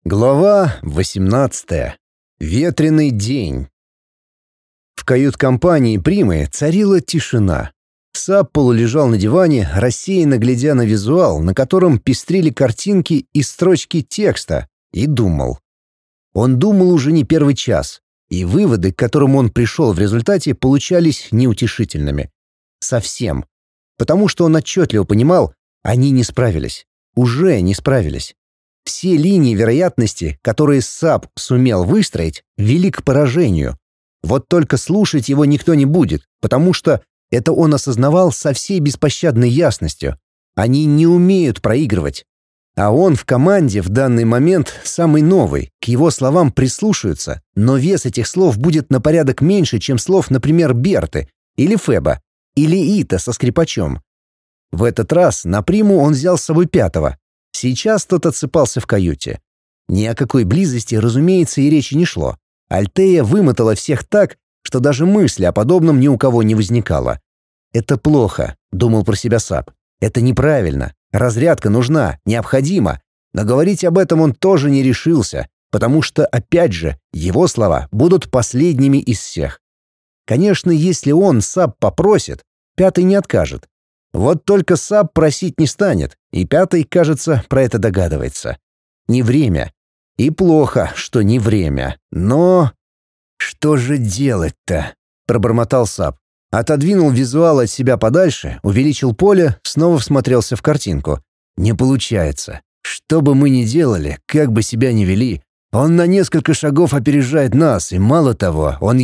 Глава 18. Ветреный день. В кают-компании Примы царила тишина. Сап полулежал на диване, рассеянно глядя на визуал, на котором пестрили картинки и строчки текста, и думал. Он думал уже не первый час, и выводы, к которым он пришел в результате, получались неутешительными. Совсем. Потому что он отчетливо понимал, они не справились. Уже не справились. Все линии вероятности, которые САП сумел выстроить, вели к поражению. Вот только слушать его никто не будет, потому что это он осознавал со всей беспощадной ясностью. Они не умеют проигрывать. А он в команде в данный момент самый новый, к его словам прислушаются, но вес этих слов будет на порядок меньше, чем слов, например, Берты, или Феба, или Ита со скрипачом. В этот раз на Приму он взял с собой пятого. Сейчас тот отсыпался в каюте. Ни о какой близости, разумеется, и речи не шло. Альтея вымотала всех так, что даже мысли о подобном ни у кого не возникало. «Это плохо», — думал про себя Сап. «Это неправильно. Разрядка нужна, необходима». Но говорить об этом он тоже не решился, потому что, опять же, его слова будут последними из всех. Конечно, если он, Сап, попросит, пятый не откажет. Вот только САП просить не станет, и пятый, кажется, про это догадывается. Не время. И плохо, что не время. Но... «Что же делать-то?» — пробормотал САП. Отодвинул визуал от себя подальше, увеличил поле, снова всмотрелся в картинку. «Не получается. Что бы мы ни делали, как бы себя ни вели, он на несколько шагов опережает нас, и мало того, он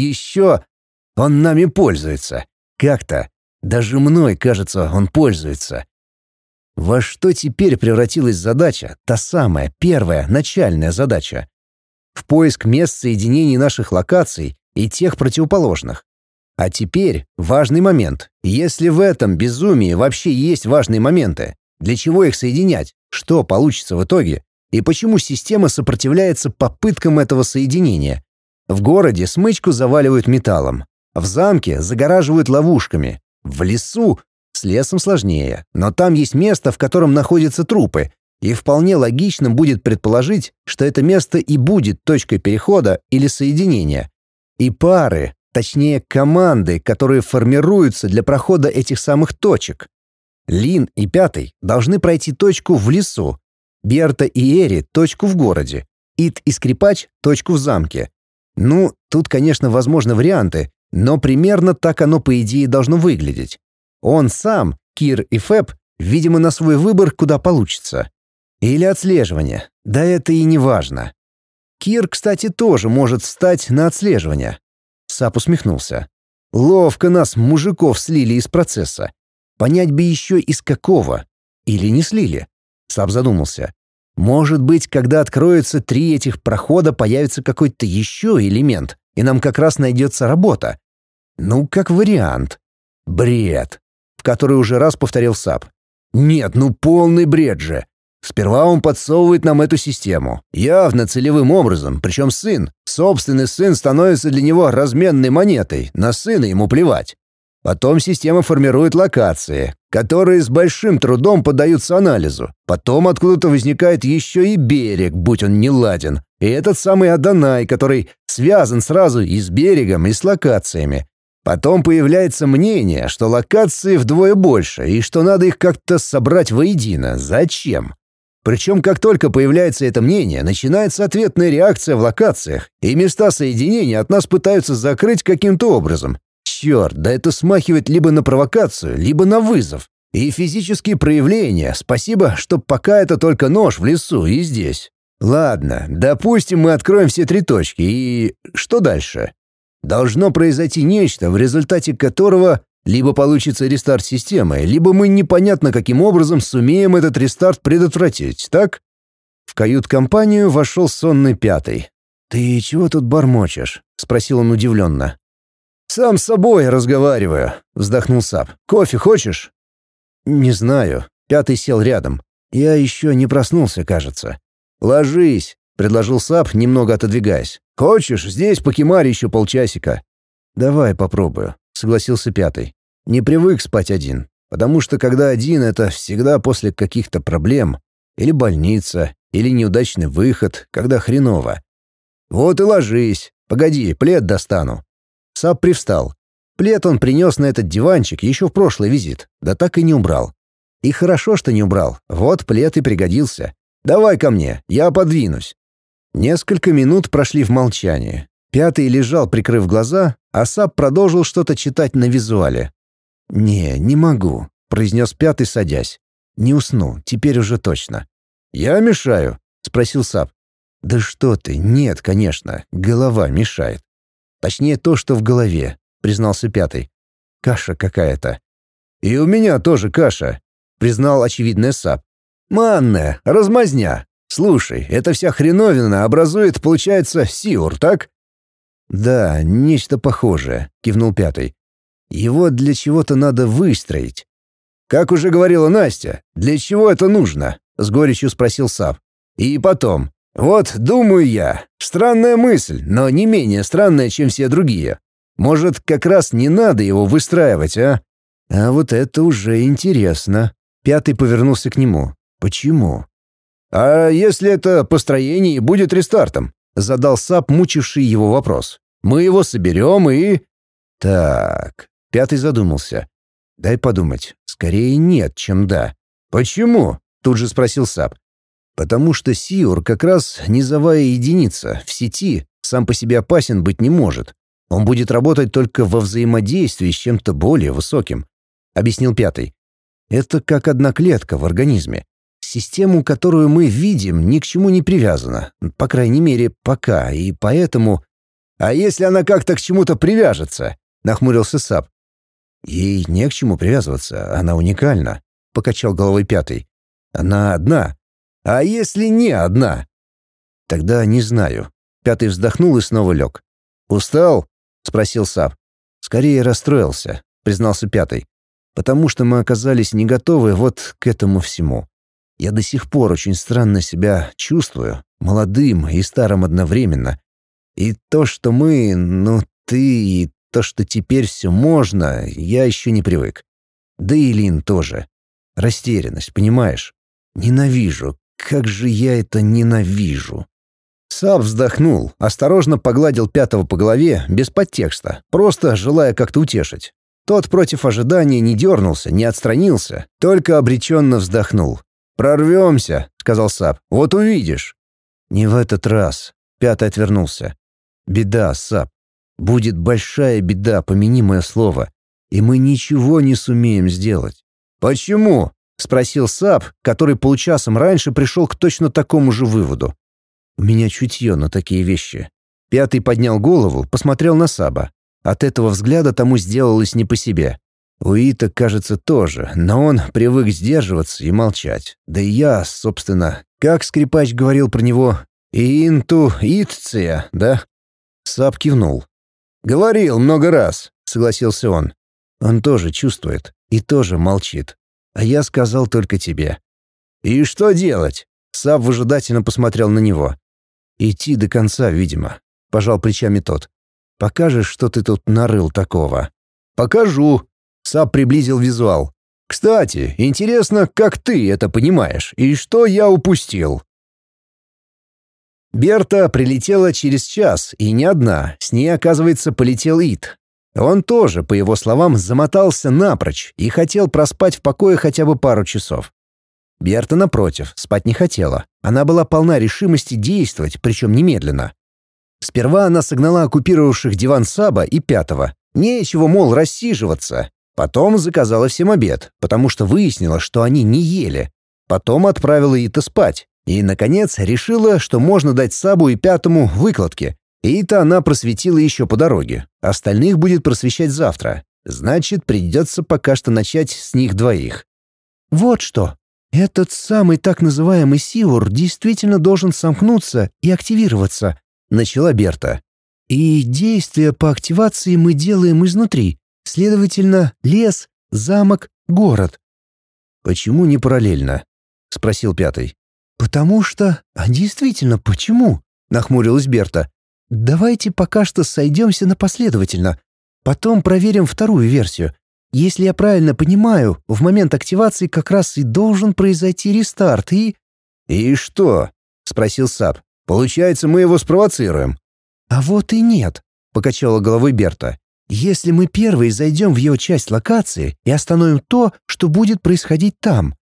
нами пользуется. Как-то. Даже мной, кажется, он пользуется. Во что теперь превратилась задача, та самая, первая, начальная задача? В поиск мест соединений наших локаций и тех противоположных. А теперь важный момент. Если в этом безумии вообще есть важные моменты, для чего их соединять, что получится в итоге, и почему система сопротивляется попыткам этого соединения? В городе смычку заваливают металлом, в замке загораживают ловушками. В лесу с лесом сложнее, но там есть место, в котором находятся трупы, и вполне логично будет предположить, что это место и будет точкой перехода или соединения. И пары, точнее команды, которые формируются для прохода этих самых точек. Лин и Пятый должны пройти точку в лесу, Берта и Эри — точку в городе, Ит и Скрипач — точку в замке. Ну, тут, конечно, возможны варианты, но примерно так оно, по идее, должно выглядеть. Он сам, Кир и Феб, видимо, на свой выбор, куда получится. Или отслеживание. Да это и не важно. Кир, кстати, тоже может встать на отслеживание. Сап усмехнулся. Ловко нас, мужиков, слили из процесса. Понять бы еще из какого. Или не слили. Сап задумался. Может быть, когда откроются 3 этих прохода, появится какой-то еще элемент, и нам как раз найдется работа. Ну, как вариант. Бред. В который уже раз повторил Сап. Нет, ну полный бред же. Сперва он подсовывает нам эту систему. Явно целевым образом, причем собственный сын становится для него разменной монетой, на сына ему плевать. Потом система формирует локации, которые с большим трудом поддаются анализу. Потом откуда-то возникает еще и берег, будь он неладен. И этот самый Адонай, который связан сразу и с берегом, и с локациями. Потом появляется мнение, что локации вдвое больше, и что надо их как-то собрать воедино. Зачем? Причем, как только появляется это мнение, начинается ответная реакция в локациях, и места соединения от нас пытаются закрыть каким-то образом. Черт, да это смахивает либо на провокацию, либо на вызов. И физические проявления, спасибо, что пока это только нож в лесу и здесь. Ладно, допустим, мы откроем все 3 точки, и что дальше? Должно произойти нечто, в результате которого либо получится рестарт системы, либо мы непонятно каким образом сумеем этот рестарт предотвратить, так? В кают-компанию вошел сонный Пятый. «Ты чего тут бормочешь?» — спросил он удивленно. «Сам с собой разговариваю», — вздохнул Сап. «Кофе хочешь?» «Не знаю». Пятый сел рядом. «Я еще не проснулся, кажется». «Ложись», — предложил Сап, немного отодвигаясь. «Хочешь, здесь покемарь еще полчасика?» «Давай попробую», — согласился Пятый. «Не привык спать один, потому что когда один — это всегда после каких-то проблем. Или больница, Или неудачный выход, когда хреново. Вот и ложись. Погоди, плед достану. Сап привстал. Плед он принес на этот диванчик еще в прошлый визит, да так и не убрал. И хорошо, что не убрал. Вот плед и пригодился. Давай ко мне, я подвинусь. Несколько минут прошли в молчании. Пятый лежал, прикрыв глаза, а Сап продолжил что-то читать на визуале. Не могу», — произнес Пятый, садясь. «Не усну, теперь уже точно». «Я мешаю?» — спросил Сап. «Да что ты, нет, конечно, голова мешает. Точнее, то, что в голове», — признался Пятый. «Каша какая-то». «И у меня тоже каша», — признал очевидное Сап. «Манная, размазня. Слушай, эта вся хреновина образует, получается, сиур, так?» «Да, нечто похожее», — кивнул Пятый. «Его для чего-то надо выстроить». «Как уже говорила Настя, для чего это нужно?» — с горечью спросил Сап. «И потом, вот думаю я, странная мысль, но не менее странная, чем все другие. Может, как раз не надо его выстраивать, а?» «А вот это уже интересно». Пятый повернулся к нему. «Почему?» «А если это построение будет рестартом?» — задал Сап, мучивший его вопрос. «Мы его соберем и...» «Так...» — Пятый задумался. «Дай подумать. Скорее нет, чем да». «Почему?» — тут же спросил Сап. «Потому что сиур как раз низовая единица, в сети, сам по себе опасен быть не может. Он будет работать только во взаимодействии с чем-то более высоким», — объяснил Пятый. «Это как одна клетка в организме. Систему, которую мы видим, ни к чему не привязана. По крайней мере, пока, и поэтому...» «А если она как-то к чему-то привяжется?» — нахмурился Сап. «Ей не к чему привязываться, она уникальна», — покачал головой Пятый. «Она одна. А если не одна?» «Тогда не знаю». Пятый вздохнул и снова лег. «Устал?» — спросил Сап. «Скорее расстроился», — признался Пятый. «Потому что мы оказались не готовы вот к этому всему. Я до сих пор очень странно себя чувствую, молодым и старым одновременно. И то, что мы, ты и то, что теперь все можно, я еще не привык. Да и Лин тоже. Растерянность, понимаешь? Ненавижу. Как же я это ненавижу». Сап вздохнул, осторожно погладил Пятого по голове, без подтекста, просто желая как-то утешить. Тот против ожидания не дернулся, не отстранился, только обреченно вздохнул. «Прорвемся», — сказал Сап, — «вот увидишь». «Не в этот раз», — Пятый отвернулся. «Беда, Сап. Будет большая беда, помяни мое слово, и мы ничего не сумеем сделать». «Почему?» — спросил Сап, который полчасом раньше пришел к точно такому же выводу. «У меня чутье на такие вещи». Пятый поднял голову, посмотрел на Саба. От этого взгляда тому сделалось не по себе. У Ита, кажется, тоже, но он привык сдерживаться и молчать. Да и я, собственно, как скрипач говорил про него, «интуиция», да? Сап кивнул. «Говорил много раз», — согласился он. «Он тоже чувствует и тоже молчит. А я сказал только тебе». «И что делать?» Сап выжидательно посмотрел на него. «Идти до конца, видимо», — пожал плечами тот. «Покажешь, что ты тут нарыл такого?» «Покажу», — Сап приблизил визуал. «Кстати, интересно, как ты это понимаешь, и что я упустил?» Берта прилетела через час, и не одна, с ней, оказывается, полетел Ит. Он тоже, по его словам, замотался напрочь и хотел проспать в покое хотя бы пару часов. Берта, напротив, спать не хотела. Она была полна решимости действовать, причем немедленно. Сперва она согнала оккупировавших диван Саба и Пятого. Нечего, мол, рассиживаться. Потом заказала всем обед, потому что выяснила, что они не ели. Потом отправила Ита спать. И, наконец, решила, что можно дать Сабу и Пятому выкладки. Ита она просветила еще по дороге. Остальных будет просвещать завтра. Значит, придется пока что начать с них двоих. «Вот что. Этот самый так называемый сиур действительно должен сомкнуться и активироваться», — начала Берта. «И действия по активации мы делаем изнутри. Следовательно, лес, замок, город». «Почему не параллельно?» — спросил Пятый. «Потому что... А действительно, почему?» — нахмурилась Берта. «Давайте пока что сойдемся на последовательно. Потом проверим вторую версию. Если я правильно понимаю, в момент активации как раз и должен произойти рестарт, и...» «И что?» спросил Сап. «Получается, мы его спровоцируем». «А вот и нет», — покачала головой Берта. «Если мы первые зайдем в ее часть локации и остановим то, что будет происходить там».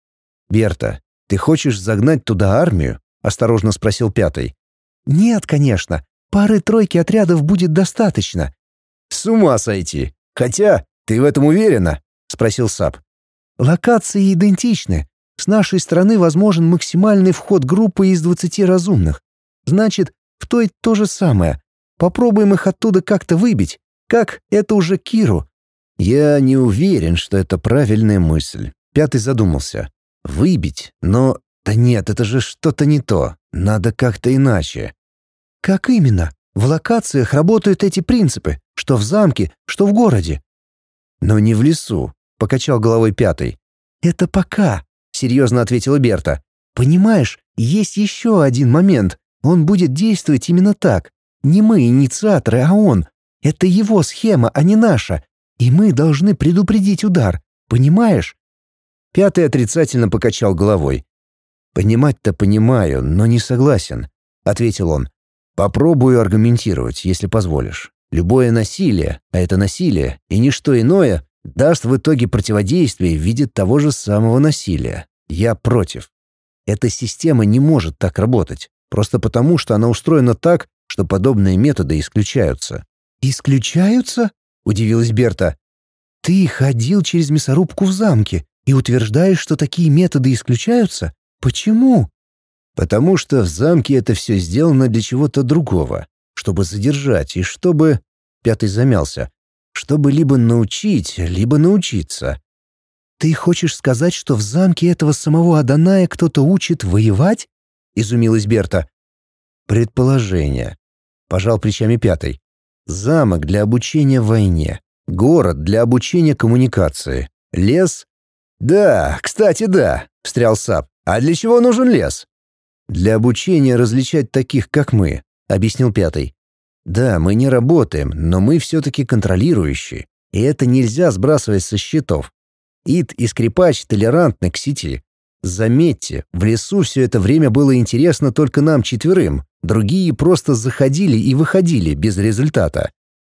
«Берта, ты хочешь загнать туда армию?» — осторожно спросил Пятый. «Нет, конечно. Пары-тройки отрядов будет достаточно». «С ума сойти! Хотя, ты в этом уверена?» — спросил Сап. «Локации идентичны. С нашей стороны возможен максимальный вход группы из 20 разумных. Значит, в той то же самое. Попробуем их оттуда как-то выбить. Как? Это уже Киру». «Я не уверен, что это правильная мысль». Пятый задумался. «Выбить? Но... Да нет, это же что-то не то. Надо как-то иначе». «Как именно? В локациях работают эти принципы, что в замке, что в городе». «Но не в лесу», — покачал головой Пятый. «Это пока», — серьезно ответила Берта. «Понимаешь, есть еще один момент. Он будет действовать именно так. Не мы инициаторы, а он. Это его схема, а не наша. И мы должны предупредить удар. Понимаешь?» Пятый отрицательно покачал головой. «Понимать-то понимаю, но не согласен», — ответил он. «Попробую аргументировать, если позволишь. Любое насилие, а это насилие, и ничто иное, даст в итоге противодействие в виде того же самого насилия. Я против. Эта система не может так работать, просто потому, что она устроена так, что подобные методы исключаются». «Исключаются?» — удивилась Берта. «Ты ходил через мясорубку в замке и утверждаешь, что такие методы исключаются? Почему?» «Потому что в замке это все сделано для чего-то другого, чтобы задержать и чтобы...» Пятый замялся. «Чтобы либо научить, либо научиться». «Ты хочешь сказать, что в замке этого самого Адоная кто-то учит воевать?» — изумилась Берта. «Предположение», — пожал плечами Пятый. «Замок для обучения войне, город для обучения коммуникации, лес...» «Да, кстати, да», — встрял Сап. «А для чего нужен лес?» «Для обучения различать таких, как мы», — объяснил Пятый. «Да, мы не работаем, но мы все-таки контролирующие, и это нельзя сбрасывать со счетов. Ид и Скрипач толерантны к сети. Заметьте, в лесу все это время было интересно только нам четверым, другие просто заходили и выходили без результата».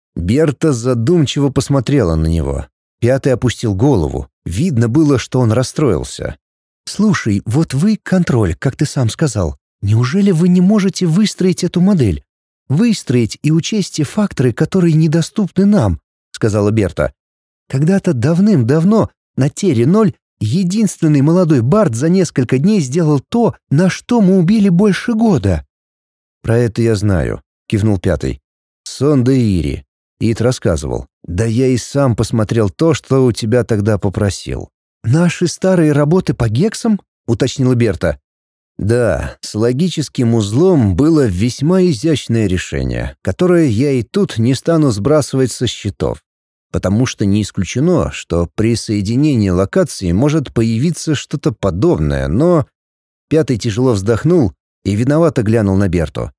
Берта задумчиво посмотрела на него. Пятый опустил голову. Видно было, что он расстроился. «Слушай, вот вы контроль, как ты сам сказал. Неужели вы не можете выстроить эту модель? Выстроить и учесть те факторы, которые недоступны нам», — сказала Берта. «Когда-то давным-давно на Терре-0 единственный молодой бард за несколько дней сделал то, на что мы убили больше года». «Про это я знаю», — кивнул Пятый. «Сонда Ири. Ид рассказывал. Да я и сам посмотрел то, что у тебя тогда попросил». «Наши старые работы по гексам?» — уточнила Берта. «Да, с логическим узлом было весьма изящное решение, которое я и тут не стану сбрасывать со счетов, потому что не исключено, что при соединении локаций может появиться что-то подобное, но...» Пятый тяжело вздохнул и виновато глянул на Берту.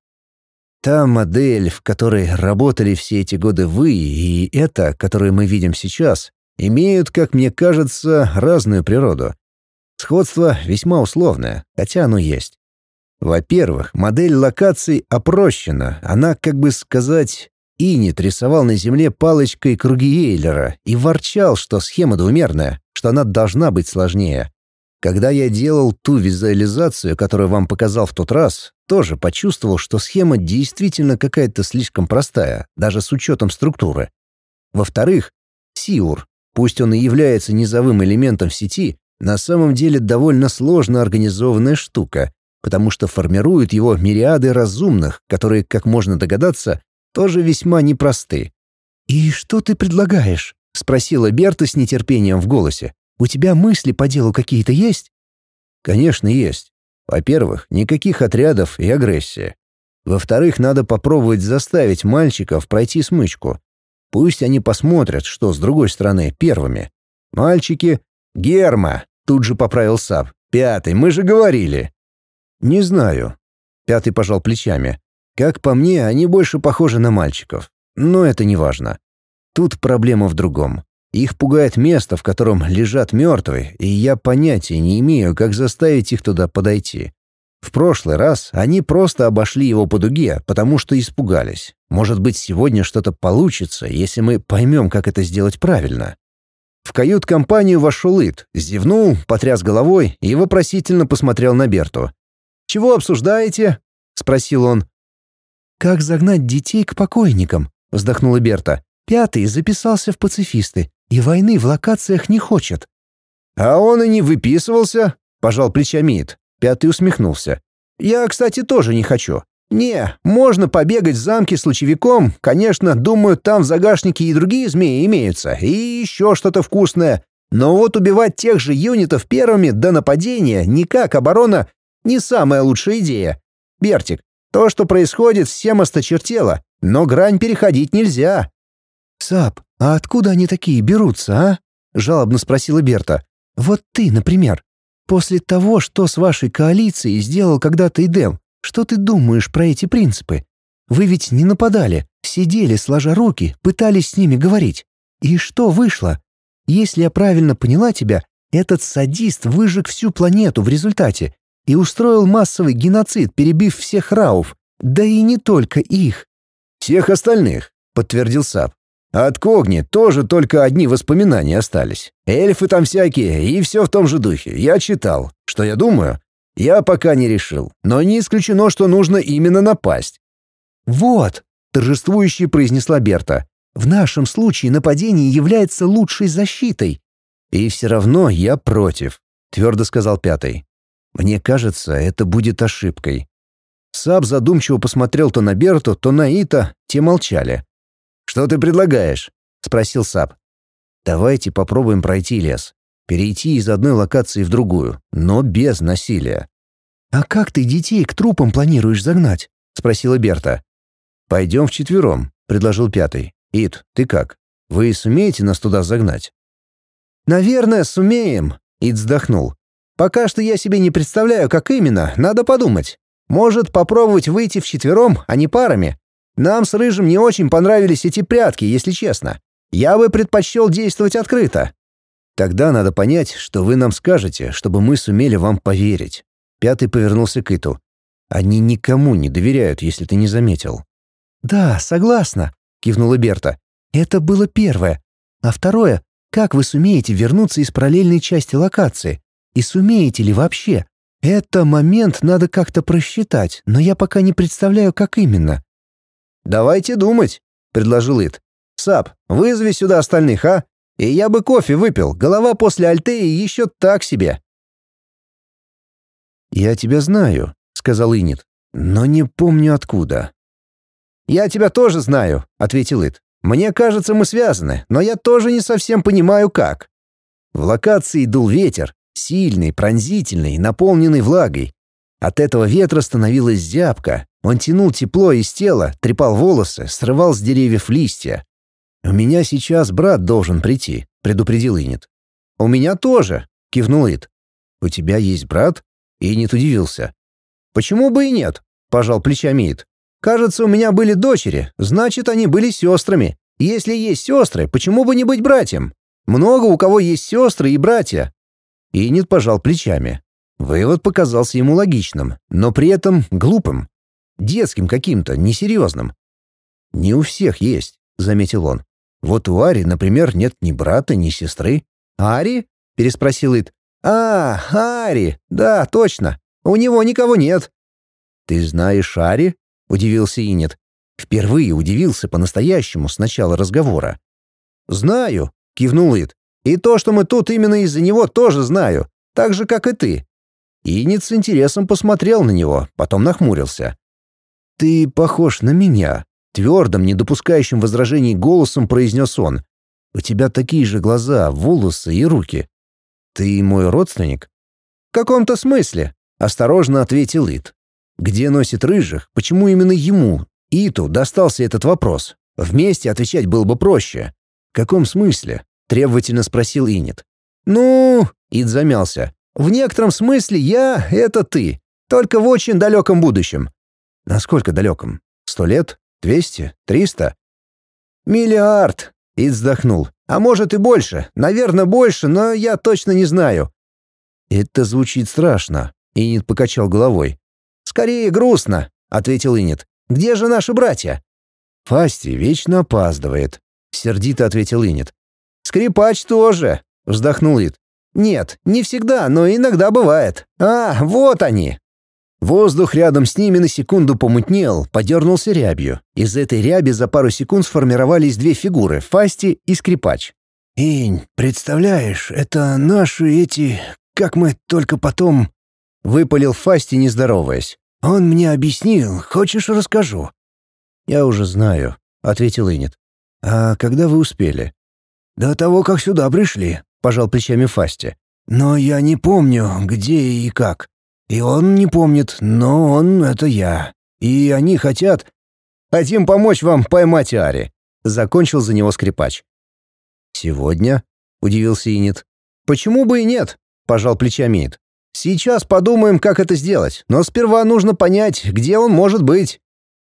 «Та модель, в которой работали все эти годы вы, и эта, которую мы видим сейчас, имеют, как мне кажется, разную природу. Сходство весьма условное, хотя оно есть. Во-первых, модель локаций опрощена, она, как бы сказать, Инит рисовал на земле палочкой круги Эйлера и ворчал, что схема двумерная, что она должна быть сложнее. Когда я делал ту визуализацию, которую вам показал в тот раз, тоже почувствовал, что схема действительно какая-то слишком простая, даже с учетом структуры. Во-вторых, Сиур, пусть он и является низовым элементом в сети, на самом деле довольно сложно организованная штука, потому что формируют его мириады разумных, которые, как можно догадаться, тоже весьма непросты. «И что ты предлагаешь?» — спросила Берта с нетерпением в голосе. «У тебя мысли по делу какие-то есть?» «Конечно, есть. Во-первых, никаких отрядов и агрессии. Во-вторых, надо попробовать заставить мальчиков пройти смычку. Пусть они посмотрят, что с другой стороны первыми. Мальчики... Герма!» — тут же поправил Сап. «Пятый, мы же говорили!» «Не знаю». Пятый пожал плечами. «Как по мне, они больше похожи на мальчиков. Но это не важно. Тут проблема в другом. Их пугает место, в котором лежат мертвые, и я понятия не имею, как заставить их туда подойти. В прошлый раз они просто обошли его по дуге, потому что испугались. Может быть, сегодня что-то получится, если мы поймем, как это сделать правильно. В кают-компанию вошел Ит, зевнул, потряс головой и вопросительно посмотрел на Берту. «Чего обсуждаете?» — спросил он. «Как загнать детей к покойникам?» — вздохнула Берта. «Пятый записался в пацифисты, и войны в локациях не хочет». «А он и не выписывался», — пожал плечами Ит. Пятый усмехнулся. «Я, кстати, тоже не хочу. Не, можно побегать в замке с лучевиком. Конечно, думаю, там в загашнике и другие змеи имеются, и еще что-то вкусное. Но вот убивать тех же юнитов первыми до нападения, никак оборона, не самая лучшая идея. Бертик, то, что происходит, всем осточертело, но грань переходить нельзя». «Сап, а откуда они такие берутся, а?» — жалобно спросила Берта. «Вот ты, например. После того, что с вашей коалицией сделал когда-то Эдем, что ты думаешь про эти принципы? Вы ведь не нападали, сидели сложа руки, пытались с ними говорить. И что вышло? Если я правильно поняла тебя, этот садист выжег всю планету в результате и устроил массовый геноцид, перебив всех рауф, да и не только их». «Всех остальных», — подтвердил Сап. «От Когни тоже только одни воспоминания остались. Эльфы там всякие, и все в том же духе. Я читал. Что я думаю? Я пока не решил. Но не исключено, что нужно именно напасть». «Вот», — торжествующе произнесла Берта, «в нашем случае нападение является лучшей защитой». «И все равно я против», — твердо сказал Пятый. «Мне кажется, это будет ошибкой». Сап задумчиво посмотрел то на Берту, то на Ита, те молчали. «Что ты предлагаешь?» — спросил Сап. «Давайте попробуем пройти лес. Перейти из одной локации в другую, но без насилия». «А как ты детей к трупам планируешь загнать?» — спросила Берта. «Пойдем вчетвером», — предложил Пятый. «Ит, ты как? Вы сумеете нас туда загнать?» «Наверное, сумеем», — Ит вздохнул. «Пока что я себе не представляю, как именно, надо подумать. Может, попробовать выйти вчетвером, а не парами. Нам с Рыжим не очень понравились эти прятки, если честно. Я бы предпочел действовать открыто». «Тогда надо понять, что вы нам скажете, чтобы мы сумели вам поверить». Пятый повернулся к Иту. «Они никому не доверяют, если ты не заметил». «Да, согласна», — кивнула Берта. «Это было первое. А второе, как вы сумеете вернуться из параллельной части локации? И сумеете ли вообще? Это момент надо как-то просчитать, но я пока не представляю, как именно». «Давайте думать», — предложил Ит. «Сап, вызови сюда остальных, а? И я бы кофе выпил, голова после Альтеи еще так себе». «Я тебя знаю», — сказал Инит, — «но не помню откуда». «Я тебя тоже знаю», — ответил Ит. «Мне кажется, мы связаны, но я тоже не совсем понимаю, как». В локации дул ветер, сильный, пронзительный, наполненный влагой. От этого ветра становилась зябко. Он тянул тепло из тела, трепал волосы, срывал с деревьев листья. «У меня сейчас брат должен прийти», — предупредил Инит. «У меня тоже», — кивнул Ит. «У тебя есть брат?» Инит удивился. «Почему бы и нет?» — пожал плечами Ит. «Кажется, у меня были дочери, значит, они были сестрами. Если есть сестры, почему бы не быть братьям? Много у кого есть сестры и братья». Инит пожал плечами. Вывод показался ему логичным, но при этом глупым. Детским каким-то, несерьезным. «Не у всех есть», — заметил он. «Вот у Ари, например, нет ни брата, ни сестры». «Ари?» — переспросил Ит. Ари, да, точно. У него никого нет». «Ты знаешь Ари?» — удивился Инет. Впервые удивился по-настоящему с начала разговора. «Знаю», — кивнул Ит. «И то, что мы тут именно из-за него, тоже знаю. Так же, как и ты». Инет с интересом посмотрел на него, потом нахмурился. «Ты похож на меня», — твердым, не допускающим возражений голосом произнес он. «У тебя такие же глаза, волосы и руки. Ты мой родственник?» «В каком-то смысле», — осторожно ответил Ит. «Где носит рыжих? Почему именно ему, Иту, достался этот вопрос? Вместе отвечать было бы проще». «В каком смысле?» — требовательно спросил Инет. «Ну...» — Ит замялся. «В некотором смысле я — это ты, только в очень далеком будущем». «Насколько далеком? 100 лет? 200? 300?» «Миллиард!» — Ит вздохнул. «А может и больше. Наверное, больше, но я точно не знаю». «Это звучит страшно», — Инет покачал головой. «Скорее грустно», — ответил Инет. «Где же наши братья?» «Фасти вечно опаздывает», — сердито ответил Инет. «Скрипач тоже», — вздохнул Ид. «Нет, не всегда, но иногда бывает. А, вот они!» Воздух рядом с ними на секунду помутнел, подернулся рябью. Из этой ряби за пару секунд сформировались две фигуры — Фасти и Скрипач. «Инь, представляешь, это наши эти... Как мы только потом...» — выпалил Фасти, не здороваясь. «Он мне объяснил. Хочешь, расскажу?» «Я уже знаю», — ответил Инет. «А когда вы успели?» «До того, как сюда пришли», — пожал плечами Фасти. «Но я не помню, где и как. И он не помнит, но он — это я. И они хотят...» «Хотим помочь вам поймать Ари», — закончил за него Скрипач. «Сегодня?» — удивился Инет. «Почему бы и нет?» — пожал плечами Ид. «Сейчас подумаем, как это сделать, но сперва нужно понять, где он может быть».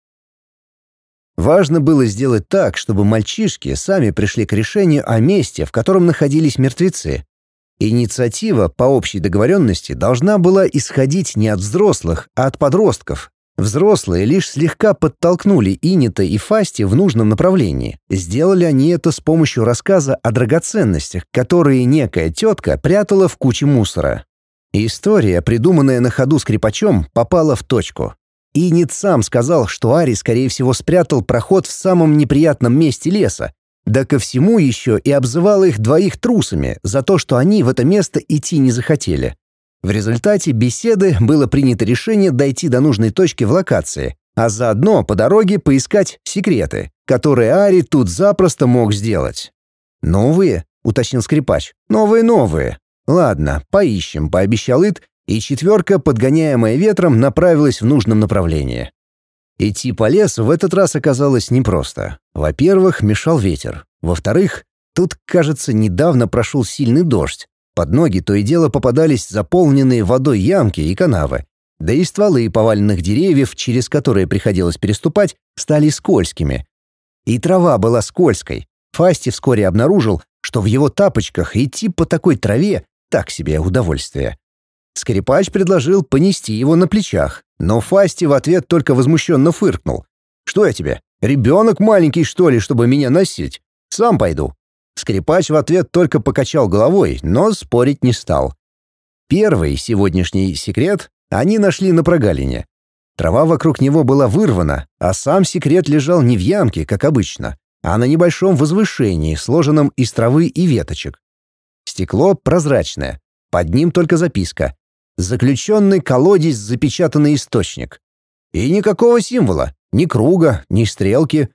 Важно было сделать так, чтобы мальчишки сами пришли к решению о месте, в котором находились мертвецы. Инициатива по общей договоренности должна была исходить не от взрослых, а от подростков. Взрослые лишь слегка подтолкнули Инета и Фасти в нужном направлении. Сделали они это с помощью рассказа о драгоценностях, которые некая тетка прятала в куче мусора. История, придуманная на ходу Скрипачом, попала в точку. Инет сам сказал, что Ари, скорее всего, спрятал проход в самом неприятном месте леса. Да ко всему еще и обзывал их двоих трусами за то, что они в это место идти не захотели. В результате беседы было принято решение дойти до нужной точки в локации, а заодно по дороге поискать секреты, которые Ари тут запросто мог сделать. «Новые?» — уточнил Скрипач. «Новые. Ладно, поищем», — пообещал Ид, и четверка, подгоняемая ветром, направилась в нужном направлении. Идти по лесу в этот раз оказалось непросто. Во-первых, мешал ветер. Во-вторых, тут, кажется, недавно прошел сильный дождь. Под ноги то и дело попадались заполненные водой ямки и канавы. Да и стволы поваленных деревьев, через которые приходилось переступать, стали скользкими. И трава была скользкой. Фасти вскоре обнаружил, что в его тапочках идти по такой траве — так себе удовольствие. Скрипач предложил понести его на плечах, но Фасти в ответ только возмущенно фыркнул. «Что я тебе, ребенок маленький, что ли, чтобы меня носить? Сам пойду». Скрипач в ответ только покачал головой, но спорить не стал. Первый сегодняшний секрет они нашли на прогалине. Трава вокруг него была вырвана, а сам секрет лежал не в ямке, как обычно, а на небольшом возвышении, сложенном из травы и веточек. Стекло прозрачное, под ним только записка: «Заключенный колодец, запечатанный источник». И никакого символа, ни круга, ни стрелки.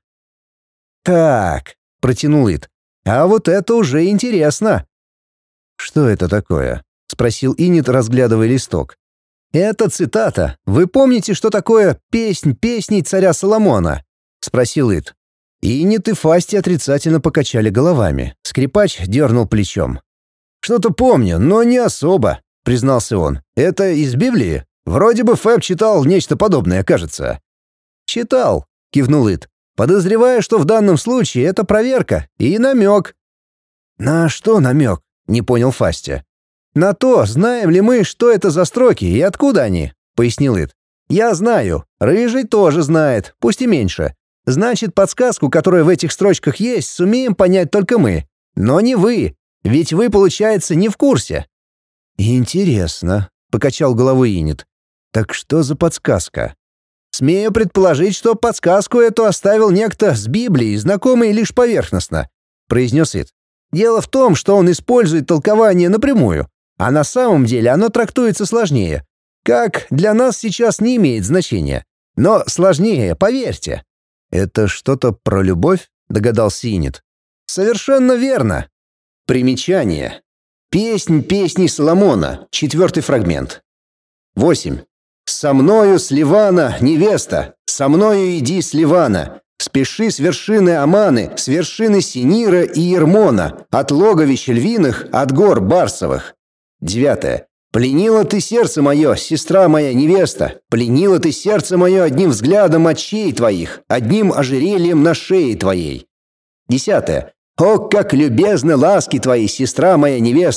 «Так», — протянул Ид, — «а вот это уже интересно». «Что это такое?» — спросил Инет, разглядывая листок. «Это цитата. Вы помните, что такое «Песнь песней царя Соломона»?» — спросил Ид. Инет и Фасти отрицательно покачали головами. Скрипач дернул плечом. «Что-то помню, но не особо», — признался он. «Это из Библии? Вроде бы Фэб читал нечто подобное, кажется». «Читал», — кивнул Ид. «Подозреваю, что в данном случае это проверка и намек». «На что намек?» — не понял Фасти. «На то, знаем ли мы, что это за строки и откуда они», — пояснил Ид. «Я знаю. Рыжий тоже знает, пусть и меньше. Значит, подсказку, которая в этих строчках есть, сумеем понять только мы. Но не вы. Ведь вы, получается, не в курсе». «Интересно», — покачал головой Инет. «Так что за подсказка?» «Смею предположить, что подсказку эту оставил некто с Библией, знакомый лишь поверхностно», — произнес Ид. «Дело в том, что он использует толкование напрямую, а на самом деле оно трактуется сложнее. Как для нас сейчас не имеет значения. Но сложнее, поверьте». «Это что-то про любовь?» — догадался Инет. «Совершенно верно». Примечание. Песнь песней Соломона, 4-й фрагмент. 8. «Со мною с Ливана, невеста, со мною иди с Ливана, спеши с вершины Аманы, с вершины Синира и Ермона, от логовищ львиных, от гор Барсовых». 9. «Пленила ты сердце мое, сестра моя невеста, пленила ты сердце мое одним взглядом очей твоих, одним ожерельем на шее твоей». 10. «О, как любезны ласки твои, сестра моя невеста!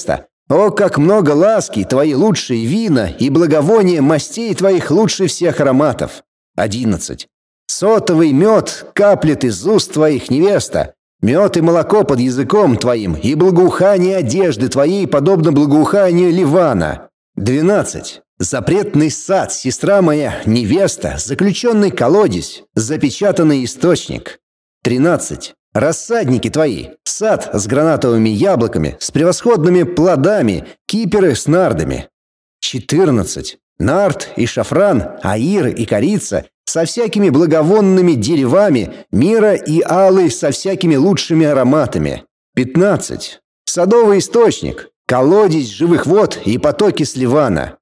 О, как много ласки, твои лучшие вина и благовония мастей твоих лучше всех ароматов. 11. Сотовый мед каплет из уст твоих, невеста. Мед и молоко под языком твоим, и благоухание одежды твоей подобно благоуханию Ливана. 12. Запретный сад, сестра моя, невеста, заключенный колодец, запечатанный источник. 13. Рассадники твои, сад с гранатовыми яблоками, с превосходными плодами, киперы с нардами. 14. Нард и шафран, аир и корица, со всякими благовонными деревами, мира и алы со всякими лучшими ароматами. 15. Садовый источник, колодец живых вод и потоки с Ливана.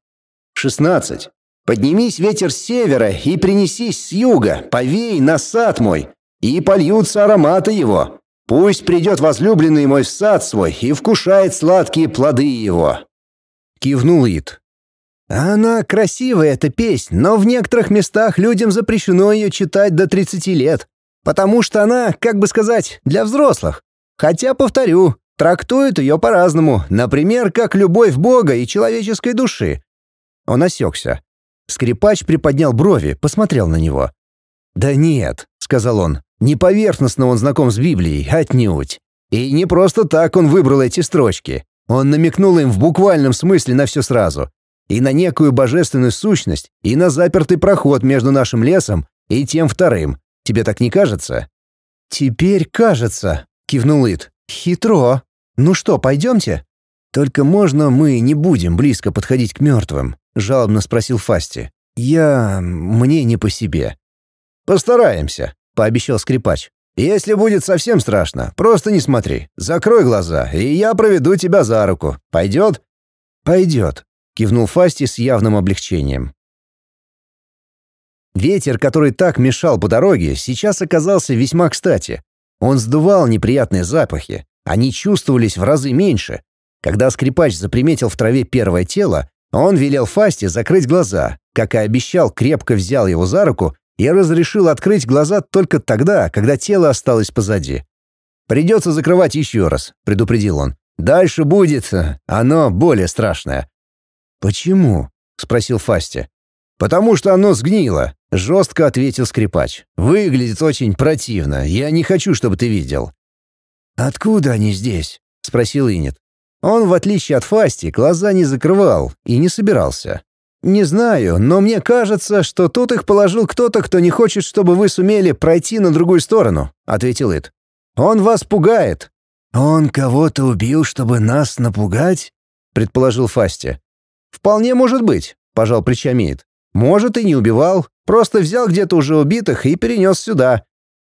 16. Поднимись, ветер с севера, и принесись с юга, повей на сад мой, и польются ароматы его. Пусть придет возлюбленный мой в сад свой и вкушает сладкие плоды его». Кивнул Ид. «Она красивая, эта песнь, но в некоторых местах людям запрещено ее читать до 30 лет, потому что она, как бы сказать, для взрослых. Хотя, повторю, трактуют ее по-разному, например, как любовь Бога и человеческой души». Он осекся. Скрипач приподнял брови, посмотрел на него. «Да нет», — сказал он, — «не поверхностно он знаком с Библией, отнюдь. И не просто так он выбрал эти строчки. Он намекнул им в буквальном смысле на все сразу. И на некую божественную сущность, и на запертый проход между нашим лесом и тем вторым. Тебе так не кажется?» «Теперь кажется», — кивнул Ид. «Хитро. Ну что, пойдемте?» «Только можно мы не будем близко подходить к мертвым?» — жалобно спросил Фасти. «Мне не по себе». «Постараемся», — пообещал скрипач. «Если будет совсем страшно, просто не смотри. Закрой глаза, и я проведу тебя за руку. Пойдет?» «Пойдет», — кивнул Фасти с явным облегчением. Ветер, который так мешал по дороге, сейчас оказался весьма кстати. Он сдувал неприятные запахи. Они чувствовались в разы меньше. Когда скрипач заприметил в траве первое тело, он велел Фасти закрыть глаза, как и обещал, крепко взял его за руку и разрешил открыть глаза только тогда, когда тело осталось позади. «Придется закрывать еще раз», — предупредил он. «Дальше будет оно более страшное». «Почему?» — спросил Фасти. «Потому что оно сгнило», — жестко ответил скрипач. «Выглядит очень противно. Я не хочу, чтобы ты видел». «Откуда они здесь?» — спросил Инет. Он, в отличие от Фасти, глаза не закрывал и не собирался. «Не знаю, но мне кажется, что тут их положил кто-то, кто не хочет, чтобы вы сумели пройти на другую сторону», — ответил Ид. «Он вас пугает». «Он кого-то убил, чтобы нас напугать?» — предположил Фасти. «Вполне может быть», — пожал плечами Ид. «Может, и не убивал, просто взял где-то уже убитых и перенес сюда».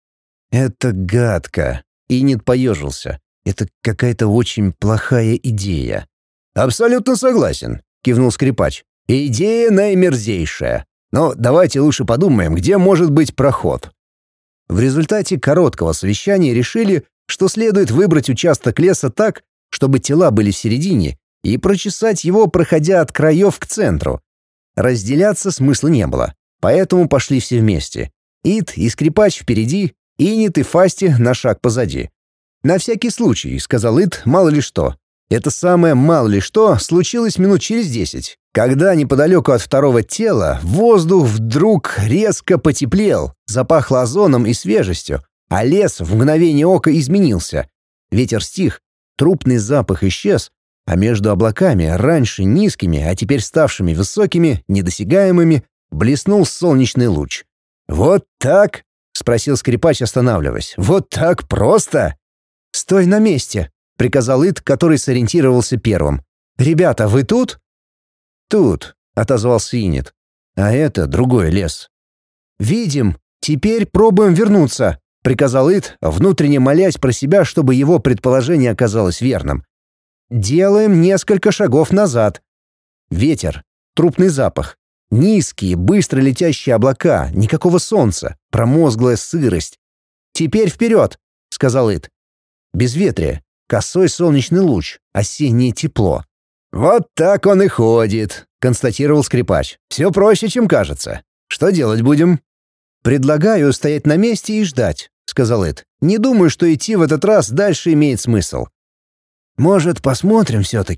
«Это гадко», — Инет поежился. «Это какая-то очень плохая идея». «Абсолютно согласен», — кивнул скрипач. «Идея наимерзейшая. Но давайте лучше подумаем, где может быть проход». В результате короткого совещания решили, что следует выбрать участок леса так, чтобы тела были в середине, и прочесать его, проходя от краев к центру. Разделяться смысла не было, поэтому пошли все вместе. Ид и скрипач впереди, Инет и Фасти на шаг позади. «На всякий случай», — сказал Ид, — «мало ли что». Это самое «мало ли что» случилось минут через 10, когда неподалеку от второго тела воздух вдруг резко потеплел, запахло озоном и свежестью, а лес в мгновение ока изменился. Ветер стих, трупный запах исчез, а между облаками, раньше низкими, а теперь ставшими высокими, недосягаемыми, блеснул солнечный луч. «Вот так?» — спросил скрипач, останавливаясь. «Вот так просто?» «Стой на месте», — приказал Ид, который сориентировался первым. «Ребята, вы тут?» «Тут», — отозвался Инет. «А это другой лес». «Видим. Теперь пробуем вернуться», — приказал Ид, внутренне молясь про себя, чтобы его предположение оказалось верным. «Делаем несколько шагов назад». Ветер, трупный запах, низкие, быстро летящие облака, никакого солнца, промозглая сырость. «Теперь вперед», — сказал Ид. Безветрие, косой солнечный луч, осеннее тепло. «Вот так он и ходит», — констатировал скрипач. «Все проще, чем кажется. Что делать будем?» «Предлагаю стоять на месте и ждать», — сказал Эд. «Не думаю, что идти в этот раз дальше имеет смысл». «Может, посмотрим все-таки?»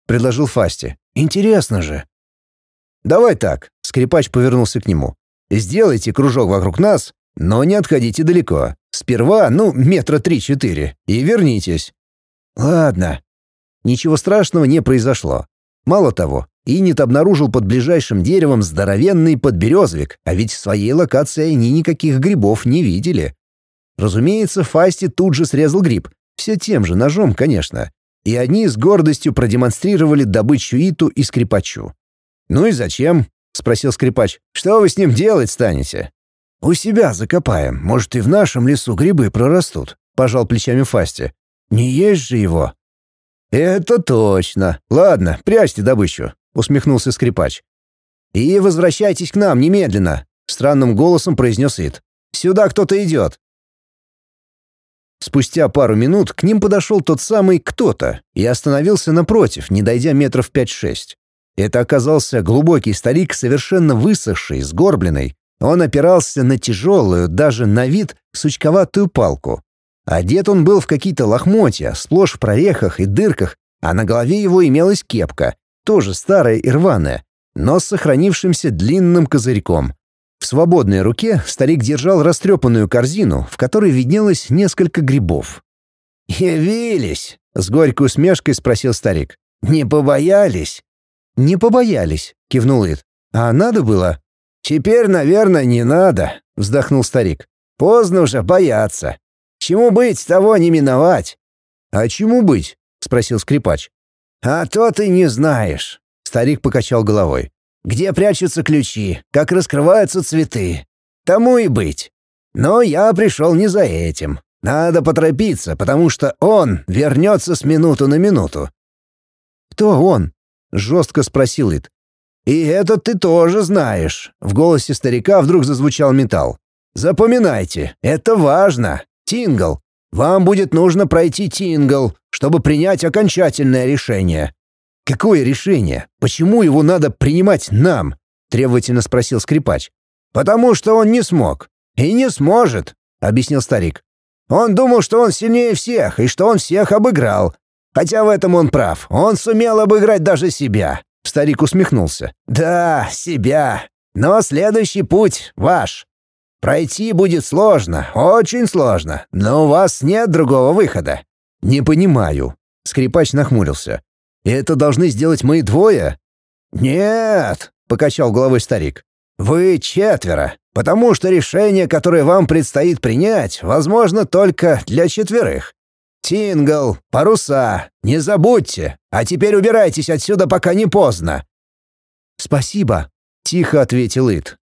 предложил Фасти. «Интересно же». «Давай так», — скрипач повернулся к нему. «Сделайте кружок вокруг нас, но не отходите далеко. Сперва, 3-4 метра, и вернитесь». «Ладно». Ничего страшного не произошло. Мало того, Иннет обнаружил под ближайшим деревом здоровенный подберезовик, а ведь в своей локации они никаких грибов не видели. Разумеется, Фасти тут же срезал гриб, все тем же ножом, конечно, и они с гордостью продемонстрировали добычу Иту и скрипачу. «Ну и зачем?» — спросил скрипач. «Что вы с ним делать станете?» «У себя закопаем, может, и в нашем лесу грибы прорастут», — пожал плечами Фасти. «Не есть же его». «Это точно. Ладно, прячьте добычу», — усмехнулся скрипач. «И возвращайтесь к нам немедленно», — странным голосом произнес Ит. «Сюда кто-то идет». Спустя пару минут к ним подошел тот самый кто-то и остановился напротив, не дойдя метров 5-6. Это оказался глубокий старик, совершенно высохший, сгорбленный. Он опирался на тяжелую, даже на вид, сучковатую палку. Одет он был в какие-то лохмотья, сплошь в прорехах и дырках, а на голове его имелась кепка, тоже старая и рваная, но с сохранившимся длинным козырьком. В свободной руке старик держал растрепанную корзину, в которой виднелось несколько грибов. «Явились?» — с горькой усмешкой спросил старик. «Не побоялись?» «Не побоялись», — кивнул Ит. «А надо было?» «Теперь, наверное, не надо», — вздохнул старик. «Поздно уже бояться. Чему быть, того не миновать». «А чему быть?» — спросил скрипач. «А то ты не знаешь», — старик покачал головой. «Где прячутся ключи, как раскрываются цветы. Тому и быть. Но я пришел не за этим. Надо поторопиться, потому что он вернется с минуту на минуту». «Кто он?» — жестко спросил Ит. «И это ты тоже знаешь». В голосе старика вдруг зазвучал металл. «Запоминайте, это важно. Тингл. Вам будет нужно пройти Тингл, чтобы принять окончательное решение». «Какое решение? Почему его надо принимать нам?» — требовательно спросил скрипач. «Потому что он не смог. И не сможет», — объяснил старик. «Он думал, что он сильнее всех, и что он всех обыграл. Хотя в этом он прав. Он сумел обыграть даже себя». Старик усмехнулся. «Да, себя. Но следующий путь ваш. Пройти будет сложно, очень сложно, но у вас нет другого выхода». «Не понимаю». Скрипач нахмурился. «Это должны сделать мы двое?» «Нет», — покачал головой старик. «Вы четверо, потому что решение, которое вам предстоит принять, возможно только для четверых. Тингл, паруса, не забудьте, а теперь убирайтесь отсюда, пока не поздно». «Спасибо», — тихо ответил Ит.